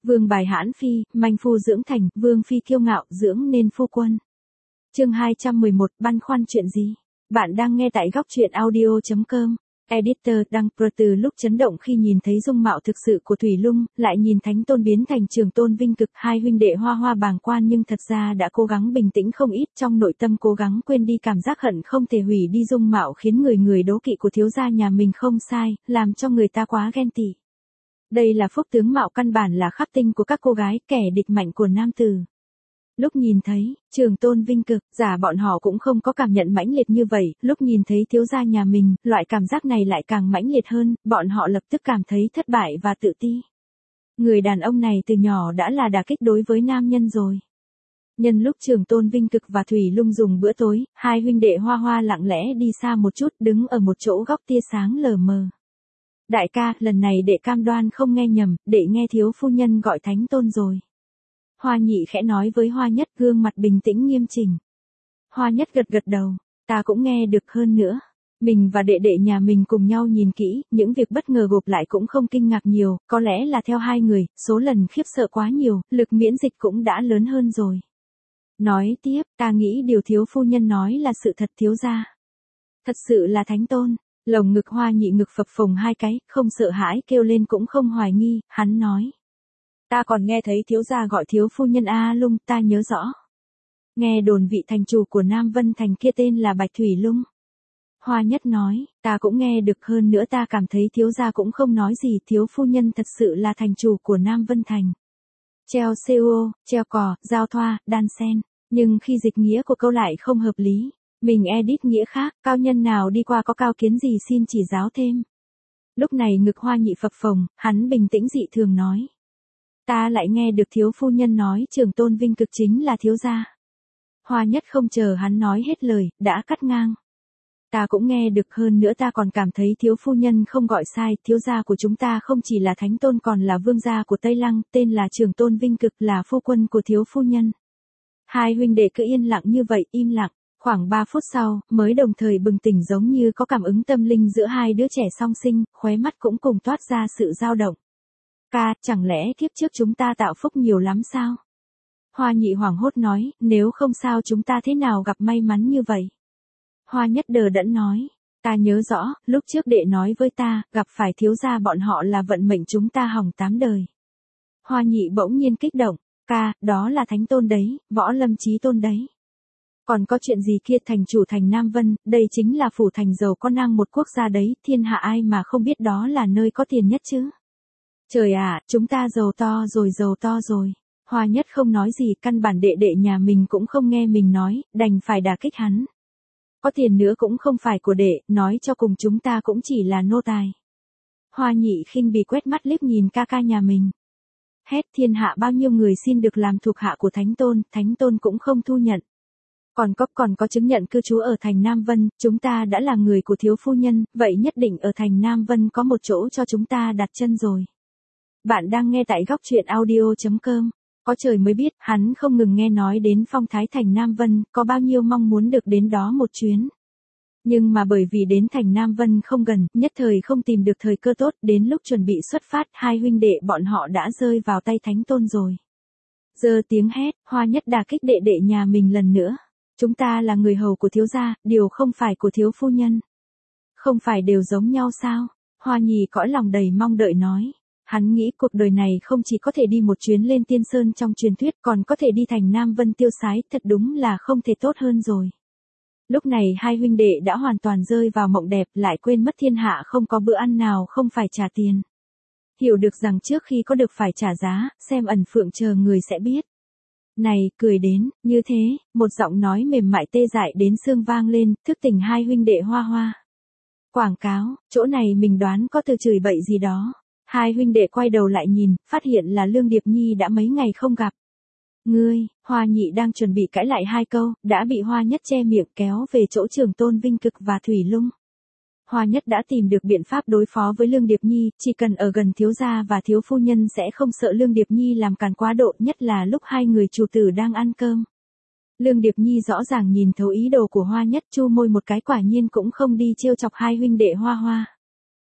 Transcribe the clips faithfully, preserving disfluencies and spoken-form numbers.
Vương bài hãn phi, manh phu dưỡng thành, vương phi kiêu ngạo, dưỡng nên phu quân. Chương hai trăm mười một, băn khoăn chuyện gì? Bạn đang nghe tại góc truyện audio chấm com. Editor đăng pro. Từ lúc chấn động khi nhìn thấy dung mạo thực sự của Thủy Lung, lại nhìn Thánh Tôn biến thành Trường Tôn vinh cực, hai huynh đệ hoa hoa bàng quan nhưng thật ra đã cố gắng bình tĩnh không ít, trong nội tâm cố gắng quên đi cảm giác hận không thể hủy đi dung mạo khiến người người đố kỵ của thiếu gia nhà mình không sai, làm cho người ta quá ghen tị. Đây là phúc tướng mạo căn bản là khắc tinh của các cô gái, kẻ địch mạnh của nam tử. Lúc nhìn thấy Trường Tôn vinh cực, giả bọn họ cũng không có cảm nhận mãnh liệt như vậy, lúc nhìn thấy thiếu gia nhà mình, loại cảm giác này lại càng mãnh liệt hơn, bọn họ lập tức cảm thấy thất bại và tự ti. Người đàn ông này từ nhỏ đã là đả kích đối với nam nhân rồi. Nhân lúc Trường Tôn vinh cực và Thủy Lung dùng bữa tối, hai huynh đệ hoa hoa lặng lẽ đi xa một chút, đứng ở một chỗ góc tia sáng lờ mờ. Đại ca, lần này đệ cam đoan không nghe nhầm, đệ nghe thiếu phu nhân gọi Thánh Tôn rồi. Hoa nhị khẽ nói với Hoa nhất, gương mặt bình tĩnh nghiêm chỉnh. Hoa nhất gật gật đầu, ta cũng nghe được hơn nữa. Mình và đệ đệ nhà mình cùng nhau nhìn kỹ, những việc bất ngờ gộp lại cũng không kinh ngạc nhiều, có lẽ là theo hai người, số lần khiếp sợ quá nhiều, lực miễn dịch cũng đã lớn hơn rồi. Nói tiếp, ta nghĩ điều thiếu phu nhân nói là sự thật thiếu gia. Thật sự là Thánh Tôn. Lồng ngực Hoa nhị ngực phập phồng hai cái, không sợ hãi kêu lên cũng không hoài nghi, hắn nói. Ta còn nghe thấy thiếu gia gọi thiếu phu nhân A Lung, ta nhớ rõ. Nghe đồn vị thành chủ của Nam Vân Thành kia tên là Bạch Thủy Lung. Hoa nhất nói, ta cũng nghe được hơn nữa ta cảm thấy thiếu gia cũng không nói gì, thiếu phu nhân thật sự là thành chủ của Nam Vân Thành. Treo co, treo cò, giao thoa, đan sen, nhưng khi dịch nghĩa của câu lại không hợp lý. Mình edit nghĩa khác, cao nhân nào đi qua có cao kiến gì xin chỉ giáo thêm. Lúc này ngực Hoa nhị phập phồng, hắn bình tĩnh dị thường nói. Ta lại nghe được thiếu phu nhân nói Trường Tôn vinh cực chính là thiếu gia. Hoa nhất không chờ hắn nói hết lời, đã cắt ngang. Ta cũng nghe được hơn nữa ta còn cảm thấy thiếu phu nhân không gọi sai, thiếu gia của chúng ta không chỉ là Thánh Tôn còn là vương gia của Tây Lăng, tên là Trường Tôn vinh cực, là phu quân của thiếu phu nhân. Hai huynh đệ cứ yên lặng như vậy, im lặng. Khoảng ba phút sau, mới đồng thời bừng tỉnh giống như có cảm ứng tâm linh giữa hai đứa trẻ song sinh, khóe mắt cũng cùng toát ra sự dao động. Ca, chẳng lẽ kiếp trước chúng ta tạo phúc nhiều lắm sao? Hoa nhị hoảng hốt nói, nếu không sao chúng ta thế nào gặp may mắn như vậy? Hoa nhất đờ đẫn nói, ta nhớ rõ, lúc trước đệ nói với ta, gặp phải thiếu gia bọn họ là vận mệnh chúng ta hỏng tám đời. Hoa nhị bỗng nhiên kích động, ca, đó là Thánh Tôn đấy, Võ Lâm Chí Tôn đấy. Còn có chuyện gì kia, thành chủ thành Nam Vân, đây chính là phủ thành giàu có năng một quốc gia đấy, thiên hạ ai mà không biết đó là nơi có tiền nhất chứ. Trời ạ, chúng ta giàu to rồi giàu to rồi. Hoa nhất không nói gì, căn bản đệ đệ nhà mình cũng không nghe mình nói, đành phải đả kích hắn. Có tiền nữa cũng không phải của đệ, nói cho cùng chúng ta cũng chỉ là nô tài. Hoa nhị khinh bỉ quét mắt liếc nhìn ca ca nhà mình. Hét, thiên hạ bao nhiêu người xin được làm thuộc hạ của Thánh Tôn, Thánh Tôn cũng không thu nhận. Còn có còn có chứng nhận cư trú ở thành Nam Vân, chúng ta đã là người của thiếu phu nhân, vậy nhất định ở thành Nam Vân có một chỗ cho chúng ta đặt chân rồi. Bạn đang nghe tại góc truyện audio chấm com. Có trời mới biết, hắn không ngừng nghe nói đến phong thái thành Nam Vân, có bao nhiêu mong muốn được đến đó một chuyến. Nhưng mà bởi vì đến thành Nam Vân không gần, nhất thời không tìm được thời cơ tốt, đến lúc chuẩn bị xuất phát, hai huynh đệ bọn họ đã rơi vào tay Thánh Tôn rồi. Giờ tiếng hét, Hoa nhất đả kích đệ đệ nhà mình lần nữa. Chúng ta là người hầu của thiếu gia, điều không phải của thiếu phu nhân. Không phải đều giống nhau sao? Hoa nhì cõi lòng đầy mong đợi nói. Hắn nghĩ cuộc đời này không chỉ có thể đi một chuyến lên Tiên Sơn trong truyền thuyết, còn có thể đi thành Nam Vân tiêu sái, thật đúng là không thể tốt hơn rồi. Lúc này hai huynh đệ đã hoàn toàn rơi vào mộng đẹp, lại quên mất thiên hạ không có bữa ăn nào không phải trả tiền. Hiểu được rằng trước khi có được phải trả giá, xem ẩn phượng chờ người sẽ biết. Này, cười đến, như thế, một giọng nói mềm mại tê dại đến xương vang lên, thức tỉnh hai huynh đệ hoa hoa. Quảng cáo, chỗ này mình đoán có từ chửi bậy gì đó. Hai huynh đệ quay đầu lại nhìn, phát hiện là Lương Điệp Nhi đã mấy ngày không gặp. Ngươi, Hoa nhị đang chuẩn bị cãi lại hai câu, đã bị Hoa nhất che miệng kéo về chỗ Trường Tôn vinh cực và Thủy Lung. Hoa nhất đã tìm được biện pháp đối phó với Lương Điệp Nhi, chỉ cần ở gần thiếu gia và thiếu phu nhân sẽ không sợ Lương Điệp Nhi làm càn quá độ, nhất là lúc hai người chủ tử đang ăn cơm. Lương Điệp Nhi rõ ràng nhìn thấu ý đồ của Hoa nhất, chu môi một cái, quả nhiên cũng không đi trêu chọc hai huynh đệ Hoa Hoa.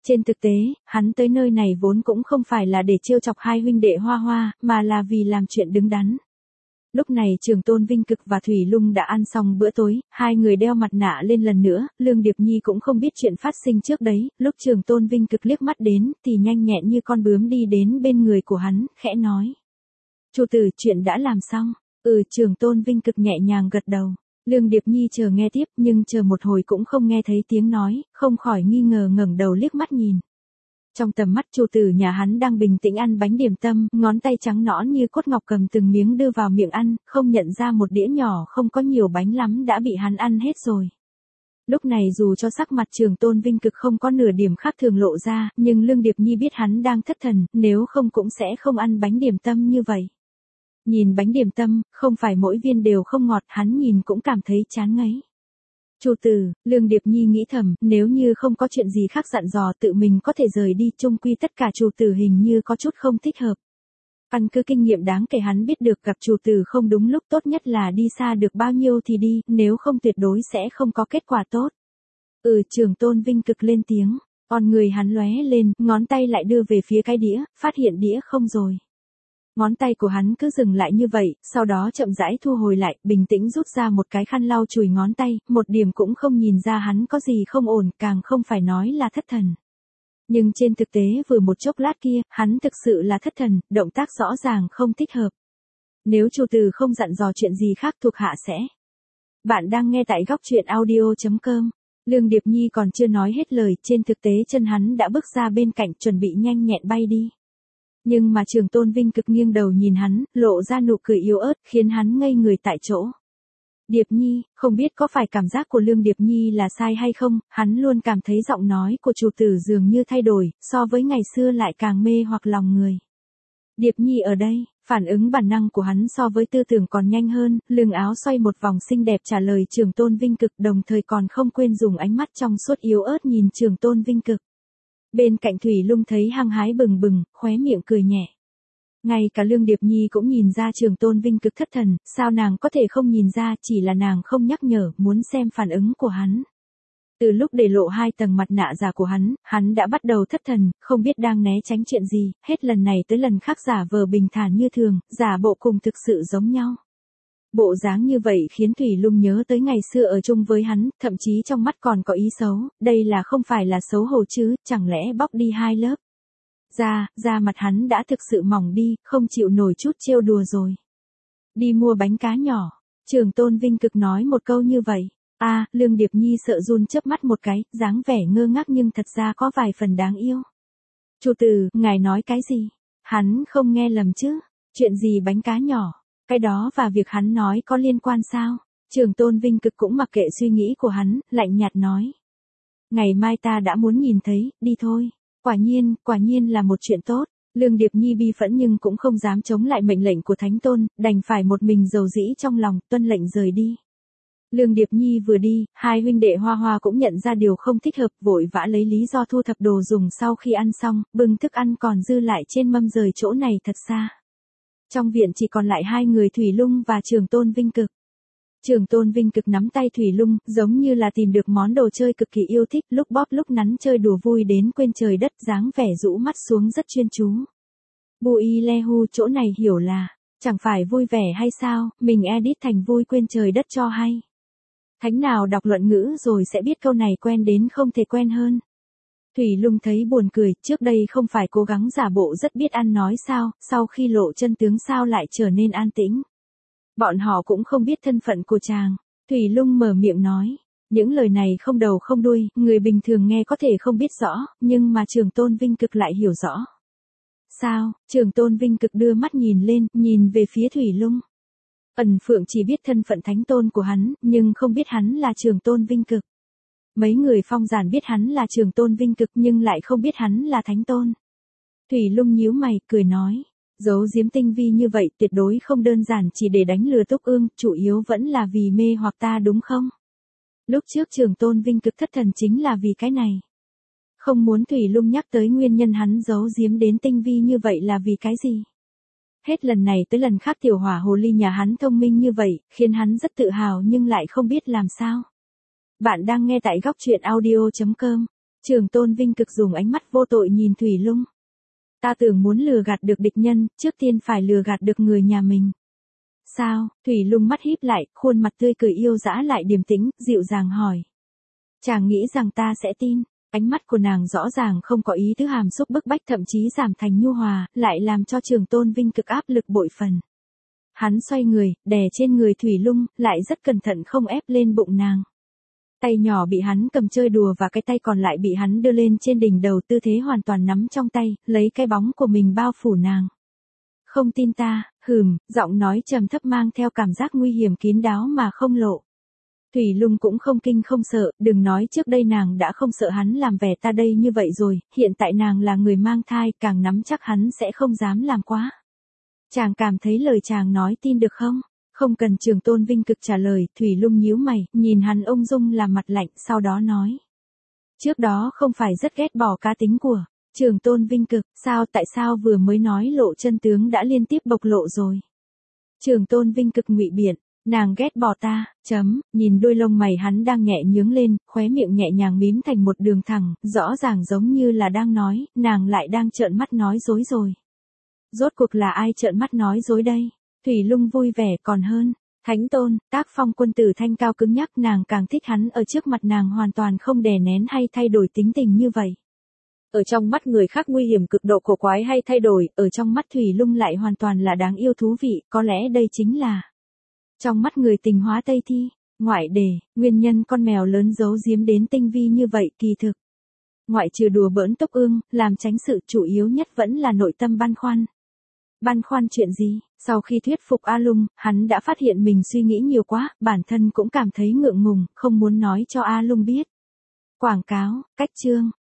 Trên thực tế, hắn tới nơi này vốn cũng không phải là để trêu chọc hai huynh đệ Hoa Hoa, mà là vì làm chuyện đứng đắn. Lúc này Trường Tôn Vinh Cực và Thủy Lung đã ăn xong bữa tối, hai người đeo mặt nạ lên lần nữa, Lương Điệp Nhi cũng không biết chuyện phát sinh trước đấy, lúc Trường Tôn Vinh Cực liếc mắt đến, thì nhanh nhẹn như con bướm đi đến bên người của hắn, khẽ nói. Chu tử, chuyện đã làm xong. Ừ, Trường Tôn Vinh Cực nhẹ nhàng gật đầu. Lương Điệp Nhi chờ nghe tiếp, nhưng chờ một hồi cũng không nghe thấy tiếng nói, không khỏi nghi ngờ ngẩng đầu liếc mắt nhìn. Trong tầm mắt Chu tử nhà hắn đang bình tĩnh ăn bánh điểm tâm, ngón tay trắng nõn như cốt ngọc cầm từng miếng đưa vào miệng ăn, không nhận ra một đĩa nhỏ không có nhiều bánh lắm đã bị hắn ăn hết rồi. Lúc này dù cho sắc mặt Trường Tôn Vinh Cực không có nửa điểm khác thường lộ ra, nhưng Lương Điệp Nhi biết hắn đang thất thần, nếu không cũng sẽ không ăn bánh điểm tâm như vậy. Nhìn bánh điểm tâm, không phải mỗi viên đều không ngọt, hắn nhìn cũng cảm thấy chán ngấy. Chu tử, Lương Điệp Nhi nghĩ thầm, nếu như không có chuyện gì khác dặn dò tự mình có thể rời đi, chung quy tất cả Chu tử hình như có chút không thích hợp. Căn cứ kinh nghiệm đáng kể hắn biết được gặp Chu tử không đúng lúc, tốt nhất là đi xa được bao nhiêu thì đi, nếu không tuyệt đối sẽ không có kết quả tốt. Ừ, Trường Tôn Vinh Cực lên tiếng, con người hắn lóe lên, ngón tay lại đưa về phía cái đĩa, phát hiện đĩa không rồi. Ngón tay của hắn cứ dừng lại như vậy, sau đó chậm rãi thu hồi lại, bình tĩnh rút ra một cái khăn lau chùi ngón tay, một điểm cũng không nhìn ra hắn có gì không ổn, càng không phải nói là thất thần. Nhưng trên thực tế vừa một chốc lát kia, hắn thực sự là thất thần, động tác rõ ràng không thích hợp. Nếu Chu tử không dặn dò chuyện gì khác thuộc hạ sẽ. Bạn đang nghe tại góc truyện audio chấm com. Lương Điệp Nhi còn chưa nói hết lời, trên thực tế chân hắn đã bước ra bên cạnh chuẩn bị nhanh nhẹn bay đi. Nhưng mà Trường Tôn Vinh Cực nghiêng đầu nhìn hắn, lộ ra nụ cười yếu ớt, khiến hắn ngây người tại chỗ. Điệp Nhi, không biết có phải cảm giác của Lương Điệp Nhi là sai hay không, hắn luôn cảm thấy giọng nói của Chu tử dường như thay đổi, so với ngày xưa lại càng mê hoặc lòng người. Điệp Nhi ở đây, phản ứng bản năng của hắn so với tư tưởng còn nhanh hơn, lưng áo xoay một vòng xinh đẹp trả lời Trường Tôn Vinh Cực, đồng thời còn không quên dùng ánh mắt trong suốt yếu ớt nhìn Trường Tôn Vinh Cực. Bên cạnh Thủy Lung thấy hăng hái bừng bừng, khóe miệng cười nhẹ. Ngay cả Lương Điệp Nhi cũng nhìn ra Trường Tôn Vinh Cực thất thần, sao nàng có thể không nhìn ra, chỉ là nàng không nhắc nhở, muốn xem phản ứng của hắn. Từ lúc để lộ hai tầng mặt nạ giả của hắn, hắn đã bắt đầu thất thần, không biết đang né tránh chuyện gì, hết lần này tới lần khác giả vờ bình thản như thường, giả bộ cùng thực sự giống nhau. Bộ dáng như vậy khiến Thủy Lung nhớ tới ngày xưa ở chung với hắn, thậm chí trong mắt còn có ý xấu, đây là không phải là xấu hổ chứ, chẳng lẽ bóc đi hai lớp. Da, da mặt hắn đã thực sự mỏng đi, không chịu nổi chút trêu đùa rồi. Đi mua bánh cá nhỏ, Trường Tôn Vinh Cực nói một câu như vậy. A, à, Lương Điệp Nhi sợ run chớp mắt một cái, dáng vẻ ngơ ngác nhưng thật ra có vài phần đáng yêu. Chu tử, ngài nói cái gì? Hắn không nghe lầm chứ? Chuyện gì bánh cá nhỏ? Cái đó và việc hắn nói có liên quan sao? Trường Tôn Vinh Cực cũng mặc kệ suy nghĩ của hắn, lạnh nhạt nói. Ngày mai ta đã muốn nhìn thấy, đi thôi. Quả nhiên, quả nhiên là một chuyện tốt. Lương Điệp Nhi bi phẫn nhưng cũng không dám chống lại mệnh lệnh của Thánh Tôn, đành phải một mình dầu dĩ trong lòng, tuân lệnh rời đi. Lương Điệp Nhi vừa đi, hai huynh đệ Hoa Hoa cũng nhận ra điều không thích hợp, vội vã lấy lý do thu thập đồ dùng sau khi ăn xong, bưng thức ăn còn dư lại trên mâm rời chỗ này thật xa. Trong viện chỉ còn lại hai người Thủy Lung và Trường Tôn Vinh Cực. Trường Tôn Vinh Cực nắm tay Thủy Lung, giống như là tìm được món đồ chơi cực kỳ yêu thích, lúc bóp lúc nắn chơi đùa vui đến quên trời đất, dáng vẻ rũ mắt xuống rất chuyên chú. Bui le hu chỗ này hiểu là, chẳng phải vui vẻ hay sao, mình edit thành vui quên trời đất cho hay. Thánh nào đọc luận ngữ rồi sẽ biết câu này quen đến không thể quen hơn. Thủy Lung thấy buồn cười, trước đây không phải cố gắng giả bộ rất biết ăn nói sao, sau khi lộ chân tướng sao lại trở nên an tĩnh. Bọn họ cũng không biết thân phận của chàng. Thủy Lung mở miệng nói. Những lời này không đầu không đuôi, người bình thường nghe có thể không biết rõ, nhưng mà Trường Tôn Vinh Cực lại hiểu rõ. Sao? Trường Tôn Vinh Cực đưa mắt nhìn lên, nhìn về phía Thủy Lung. Ẩn Phượng chỉ biết thân phận thánh tôn của hắn, nhưng không biết hắn là Trường Tôn Vinh Cực. Mấy người phong giản biết hắn là Trường Tôn Vinh Cực nhưng lại không biết hắn là thánh tôn. Thủy Lung nhíu mày, cười nói. Giấu giếm tinh vi như vậy tuyệt đối không đơn giản chỉ để đánh lừa Túc Ương, chủ yếu vẫn là vì mê hoặc ta đúng không? Lúc trước Trường Tôn Vinh Cực thất thần chính là vì cái này. Không muốn Thủy Lung nhắc tới nguyên nhân hắn giấu giếm đến tinh vi như vậy là vì cái gì? Hết lần này tới lần khác tiểu hỏa hồ ly nhà hắn thông minh như vậy, khiến hắn rất tự hào nhưng lại không biết làm sao. Bạn đang nghe tại góc truyện audio chấm com. Trường Tôn Vinh Cực dùng ánh mắt vô tội nhìn Thủy Lung. Ta tưởng muốn lừa gạt được địch nhân, trước tiên phải lừa gạt được người nhà mình. Sao? Thủy Lung mắt híp lại, khuôn mặt tươi cười yêu dã lại điềm tĩnh, dịu dàng hỏi. Chàng nghĩ rằng ta sẽ tin? Ánh mắt của nàng rõ ràng không có ý thứ hàm xúc bức bách, thậm chí giảm thành nhu hòa, lại làm cho Trường Tôn Vinh Cực áp lực bội phần. Hắn xoay người, đè trên người Thủy Lung, lại rất cẩn thận không ép lên bụng nàng. Tay nhỏ bị hắn cầm chơi đùa và cái tay còn lại bị hắn đưa lên trên đỉnh đầu, tư thế hoàn toàn nắm trong tay, lấy cái bóng của mình bao phủ nàng. Không tin ta? Hừm, giọng nói trầm thấp mang theo cảm giác nguy hiểm kín đáo mà không lộ. Thủy Lung cũng không kinh không sợ, đừng nói trước đây nàng đã không sợ hắn làm vẻ ta đây như vậy rồi, hiện tại nàng là người mang thai, càng nắm chắc hắn sẽ không dám làm quá. Chàng cảm thấy lời chàng nói tin được không? Không cần Trường Tôn Vinh Cực trả lời, Thủy Lung nhíu mày, nhìn hắn ung dung làm mặt lạnh, sau đó nói. Trước đó không phải rất ghét bỏ cá tính của Trường Tôn Vinh Cực, sao tại sao vừa mới nói lộ chân tướng đã liên tiếp bộc lộ rồi? Trường Tôn Vinh Cực ngụy biện, nàng ghét bỏ ta, chấm, nhìn đôi lông mày hắn đang nhẹ nhướng lên, khóe miệng nhẹ nhàng mím thành một đường thẳng, rõ ràng giống như là đang nói, nàng lại đang trợn mắt nói dối rồi. Rốt cuộc là ai trợn mắt nói dối đây? Thủy Lung vui vẻ còn hơn. Thánh Tôn, tác phong quân tử thanh cao cứng nhắc, nàng càng thích hắn ở trước mặt nàng hoàn toàn không đè nén hay thay đổi tính tình như vậy. Ở trong mắt người khác nguy hiểm cực độ cổ quái hay thay đổi, ở trong mắt Thủy Lung lại hoàn toàn là đáng yêu thú vị, có lẽ đây chính là trong mắt người tình hóa Tây Thi. Ngoại đề, nguyên nhân con mèo lớn giấu giếm đến tinh vi như vậy kỳ thực. Ngoại trừ đùa bỡn Tốc Ương, làm tránh sự, chủ yếu nhất vẫn là nội tâm băn khoăn. Băn khoăn chuyện gì? Sau khi thuyết phục A Lung, hắn đã phát hiện mình suy nghĩ nhiều quá, bản thân cũng cảm thấy ngượng ngùng, không muốn nói cho A Lung biết. Quảng cáo, cách chương.